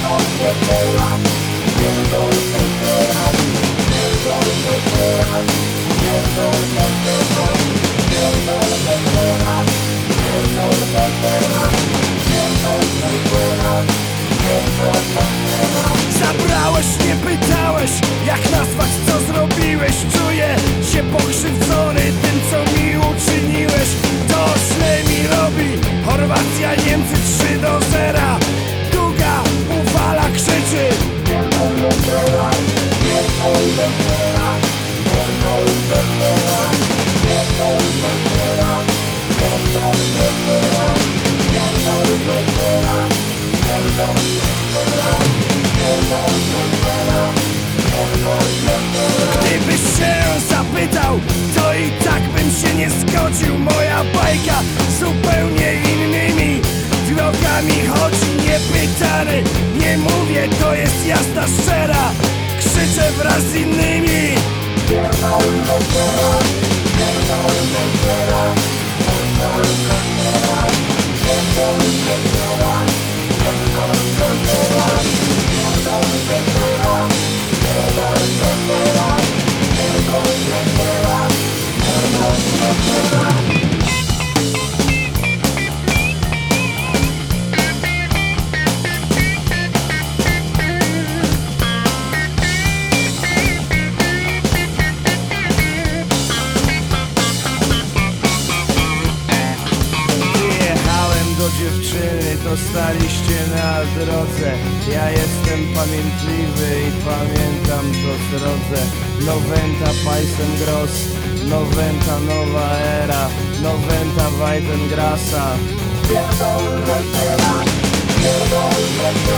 Zabrałeś, nie pytałeś, jak nazwać, co zrobiłeś. Czuję się pokrzywdzony tym, co mi uczyniłeś. To źle mi robi Chorwacja, Niemcy 3-0. Duga uwala, krzyczy: gdybyś się zapytał, to i tak bym się nie zgodził. Moja bajka zupełnie innymi drogami chodzi. Niepytany, nie mówię, to jest jasna, szczera. Krzyczę wraz z innymi: dziewczyny, to staliście na drodze. Ja jestem pamiętliwy i pamiętam to srodze. Noventa Peisengross, Noventa nowa era, Noventa Weidengrassa.